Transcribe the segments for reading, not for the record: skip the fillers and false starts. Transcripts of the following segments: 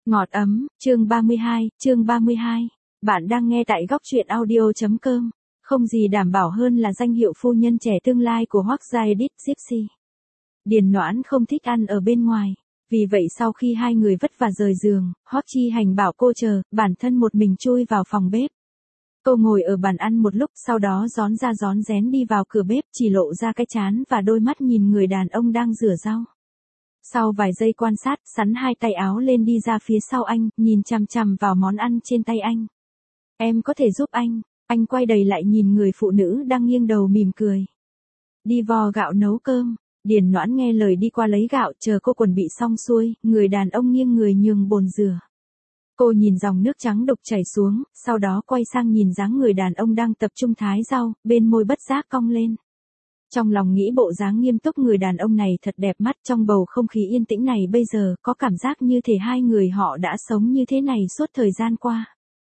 Ngọt ấm, chương 32. Bạn đang nghe tại góc truyện audio.com. Không gì đảm bảo hơn là danh hiệu phu nhân trẻ tương lai của Hoắc Gia Edith Gypsy. Điền Noãn không thích ăn ở bên ngoài. Vì vậy sau khi hai người vất vả rời giường, Hoắc Chi Hành bảo cô chờ, bản thân một mình chui vào phòng bếp. Cô ngồi ở bàn ăn một lúc, sau đó rón ra rón rén đi vào cửa bếp, chỉ lộ ra cái trán và đôi mắt nhìn người đàn ông đang rửa rau. Sau vài giây quan sát, sắn hai tay áo lên đi ra phía sau anh, nhìn chằm chằm vào món ăn trên tay anh. Em có thể giúp anh quay đầy lại nhìn người phụ nữ đang nghiêng đầu mỉm cười. Đi vo gạo nấu cơm. Điền Noãn nghe lời đi qua lấy gạo, chờ cô chuẩn bị xong xuôi, người đàn ông nghiêng người nhường bồn rửa. Cô nhìn dòng nước trắng đục chảy xuống, sau đó quay sang nhìn dáng người đàn ông đang tập trung thái rau, bên môi bất giác cong lên. Trong lòng nghĩ bộ dáng nghiêm túc người đàn ông này thật đẹp mắt, trong bầu không khí yên tĩnh này bây giờ, có cảm giác như thể hai người họ đã sống như thế này suốt thời gian qua.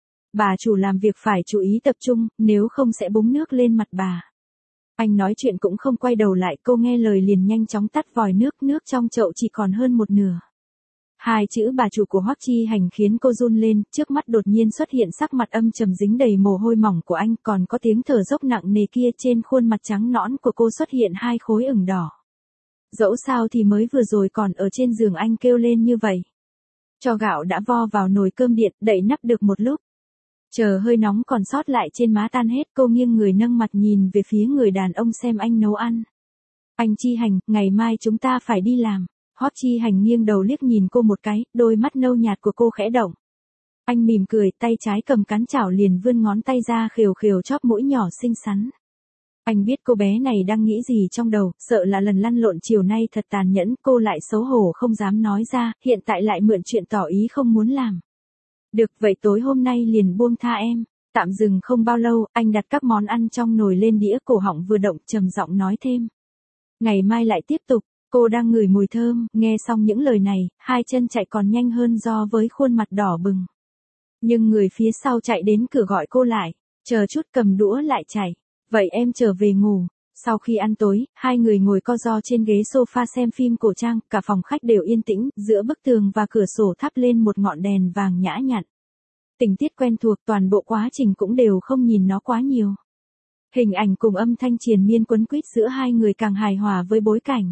Bà chủ làm việc phải chú ý tập trung, nếu không sẽ búng nước lên mặt bà. Anh nói chuyện cũng không quay đầu lại, cô nghe lời liền nhanh chóng tắt vòi nước trong chậu chỉ còn hơn một nửa. Hai chữ bà chủ của Hoắc Chi Hành khiến cô run lên, trước mắt đột nhiên xuất hiện sắc mặt âm trầm dính đầy mồ hôi mỏng của anh, còn có tiếng thở dốc nặng nề kia, trên khuôn mặt trắng nõn của cô xuất hiện hai khối ửng đỏ. Dẫu sao thì mới vừa rồi còn ở trên giường anh kêu lên như vậy. Cho gạo đã vo vào nồi cơm điện, đậy nắp được một lúc. Chờ hơi nóng còn sót lại trên má tan hết, cô nghiêng người nâng mặt nhìn về phía người đàn ông xem anh nấu ăn. Anh Chi Hành, ngày mai chúng ta phải đi làm. Hoắc Chi Hành nghiêng đầu liếc nhìn cô một cái, đôi mắt nâu nhạt của cô khẽ động. Anh mỉm cười, tay trái cầm cán chảo liền vươn ngón tay ra khều khều chóp mũi nhỏ xinh xắn. Anh biết cô bé này đang nghĩ gì trong đầu, sợ là lần lăn lộn chiều nay thật tàn nhẫn, cô lại xấu hổ không dám nói ra, hiện tại lại mượn chuyện tỏ ý không muốn làm. Được, vậy tối hôm nay liền buông tha em. Tạm dừng không bao lâu, anh đặt các món ăn trong nồi lên đĩa, cổ họng vừa động, trầm giọng nói thêm. Ngày mai lại tiếp tục. Cô đang ngửi mùi thơm, nghe xong những lời này, hai chân chạy còn nhanh hơn do với khuôn mặt đỏ bừng. Nhưng người phía sau chạy đến cửa gọi cô lại, chờ chút, cầm đũa lại chạy. Vậy em trở về ngủ. Sau khi ăn tối, hai người ngồi co ro trên ghế sofa xem phim cổ trang, cả phòng khách đều yên tĩnh, giữa bức tường và cửa sổ thắp lên một ngọn đèn vàng nhã nhặn. Tình tiết quen thuộc, toàn bộ quá trình cũng đều không nhìn nó quá nhiều. Hình ảnh cùng âm thanh triền miên quấn quýt giữa hai người càng hài hòa với bối cảnh.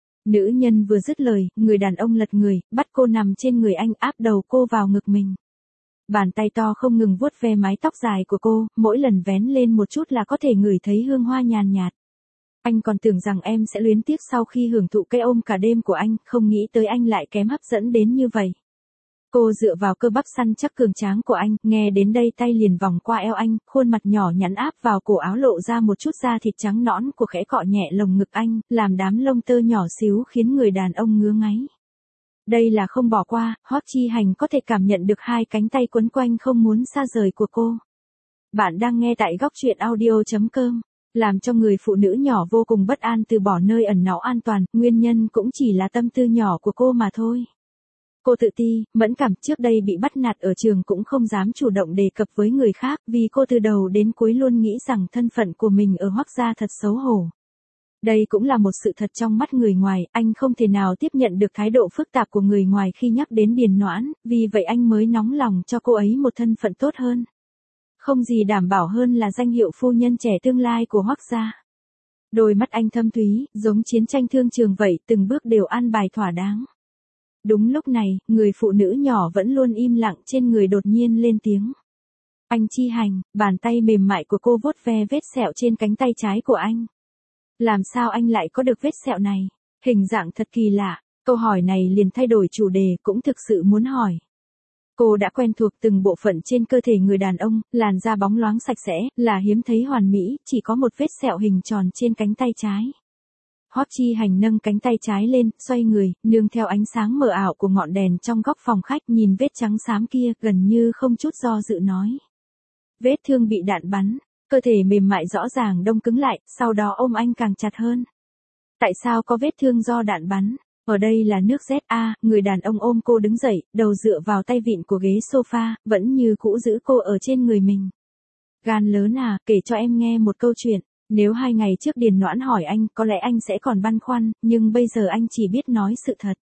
Nữ nhân vừa dứt lời, người đàn ông lật người, bắt cô nằm trên người anh, áp đầu cô vào ngực mình. Bàn tay to không ngừng vuốt ve mái tóc dài của cô, mỗi lần vén lên một chút là có thể ngửi thấy hương hoa nhàn nhạt. Anh còn tưởng rằng em sẽ luyến tiếc sau khi hưởng thụ cái ôm cả đêm của anh, không nghĩ tới anh lại kém hấp dẫn đến như vậy. Cô dựa vào cơ bắp săn chắc cường tráng của anh, nghe đến đây tay liền vòng qua eo anh, khuôn mặt nhỏ nhắn áp vào cổ áo lộ ra một chút da thịt trắng nõn của khẽ cọ nhẹ lồng ngực anh, làm đám lông tơ nhỏ xíu khiến người đàn ông ngứa ngáy. Đây là không bỏ qua, Hoắc Chi Hành có thể cảm nhận được hai cánh tay quấn quanh không muốn xa rời của cô. Bạn đang nghe tại góc truyện audio.com. Làm cho người phụ nữ nhỏ vô cùng bất an từ bỏ nơi ẩn náu an toàn, nguyên nhân cũng chỉ là tâm tư nhỏ của cô mà thôi. Cô tự ti, mẫn cảm, trước đây bị bắt nạt ở trường cũng không dám chủ động đề cập với người khác, vì cô từ đầu đến cuối luôn nghĩ rằng thân phận của mình ở Hoắc gia thật xấu hổ. Đây cũng là một sự thật trong mắt người ngoài, anh không thể nào tiếp nhận được thái độ phức tạp của người ngoài khi nhắc đến Điền Noãn, vì vậy anh mới nóng lòng cho cô ấy một thân phận tốt hơn. Không gì đảm bảo hơn là danh hiệu phu nhân trẻ tương lai của Hoắc gia. Đôi mắt anh thâm thúy, giống chiến tranh thương trường vậy, từng bước đều an bài thỏa đáng. Đúng lúc này, người phụ nữ nhỏ vẫn luôn im lặng trên người đột nhiên lên tiếng. Anh Chi Hành, bàn tay mềm mại của cô vuốt ve vết sẹo trên cánh tay trái của anh. Làm sao anh lại có được vết sẹo này? Hình dạng thật kỳ lạ. Câu hỏi này liền thay đổi chủ đề, cũng thực sự muốn hỏi. Cô đã quen thuộc từng bộ phận trên cơ thể người đàn ông, làn da bóng loáng sạch sẽ, là hiếm thấy hoàn mỹ, chỉ có một vết sẹo hình tròn trên cánh tay trái. Hoắc Chi Hành nâng cánh tay trái lên, xoay người, nương theo ánh sáng mờ ảo của ngọn đèn trong góc phòng khách, nhìn vết trắng xám kia, gần như không chút do dự nói. Vết thương bị đạn bắn, cơ thể mềm mại rõ ràng đông cứng lại, sau đó ôm anh càng chặt hơn. Tại sao có vết thương do đạn bắn? Ở đây là nước ZA, người đàn ông ôm cô đứng dậy, đầu dựa vào tay vịn của ghế sofa, vẫn như cũ giữ cô ở trên người mình. Gan lớn à, kể cho em nghe một câu chuyện. Nếu 2 ngày trước Điền Noãn hỏi anh, có lẽ anh sẽ còn băn khoăn, nhưng bây giờ anh chỉ biết nói sự thật.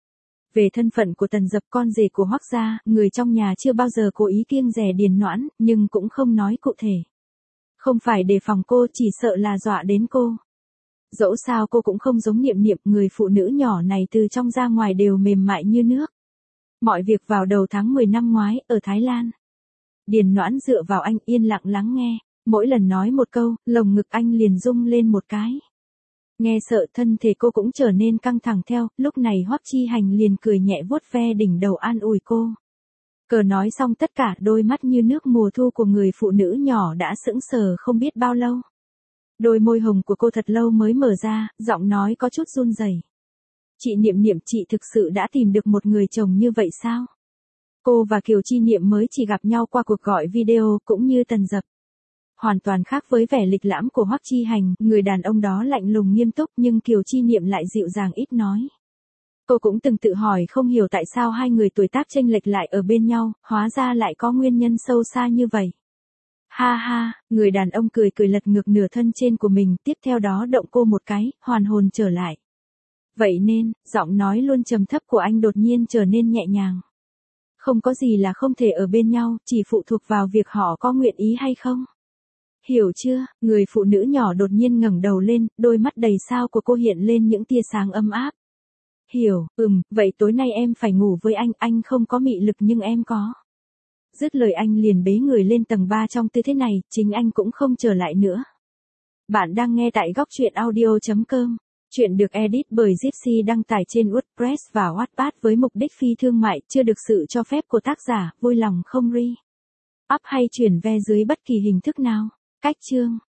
Về thân phận của Tần Dập, con rể của Hoắc gia, người trong nhà chưa bao giờ cố ý kiêng dè Điền Noãn, nhưng cũng không nói cụ thể. Không phải đề phòng cô, chỉ sợ là dọa đến cô. Dẫu sao cô cũng không giống Niệm Niệm, người phụ nữ nhỏ này từ trong ra ngoài đều mềm mại như nước. Mọi việc vào đầu tháng 10 năm ngoái, ở Thái Lan. Điền Noãn dựa vào anh yên lặng lắng nghe, mỗi lần nói một câu, lồng ngực anh liền rung lên một cái. Nghe sợ thân thể cô cũng trở nên căng thẳng theo, lúc này Hoắc Chi Hành liền cười nhẹ vuốt ve đỉnh đầu an ủi cô. Cờ nói xong tất cả, đôi mắt như nước mùa thu của người phụ nữ nhỏ đã sững sờ không biết bao lâu. Đôi môi hồng của cô thật lâu mới mở ra, giọng nói có chút run rẩy. Chị Niệm Niệm, chị thực sự đã tìm được một người chồng như vậy sao? Cô và Kiều Chi Niệm mới chỉ gặp nhau qua cuộc gọi video, cũng như Tần Dập. Hoàn toàn khác với vẻ lịch lãm của Hoắc Chi Hành, người đàn ông đó lạnh lùng nghiêm túc, nhưng Kiều Chi Niệm lại dịu dàng ít nói. Cô cũng từng tự hỏi không hiểu tại sao hai người tuổi tác chênh lệch lại ở bên nhau, hóa ra lại có nguyên nhân sâu xa như vậy. Ha ha, người đàn ông cười cười lật ngược nửa thân trên của mình, tiếp theo đó động cô một cái, hoàn hồn trở lại. Vậy nên, giọng nói luôn trầm thấp của anh đột nhiên trở nên nhẹ nhàng. Không có gì là không thể ở bên nhau, chỉ phụ thuộc vào việc họ có nguyện ý hay không. Hiểu chưa? Người phụ nữ nhỏ đột nhiên ngẩng đầu lên, đôi mắt đầy sao của cô hiện lên những tia sáng ấm áp. Hiểu, vậy tối nay em phải ngủ với anh không có mị lực nhưng em có. Dứt lời anh liền bế người lên tầng 3 trong tư thế này, chính anh cũng không trở lại nữa. Bạn đang nghe tại góc truyện audio.com. Chuyện được edit bởi Gypsy, đăng tải trên WordPress và Wattpad với mục đích phi thương mại, chưa được sự cho phép của tác giả, vui lòng không re. Up hay chuyển ve dưới bất kỳ hình thức nào. Cách chương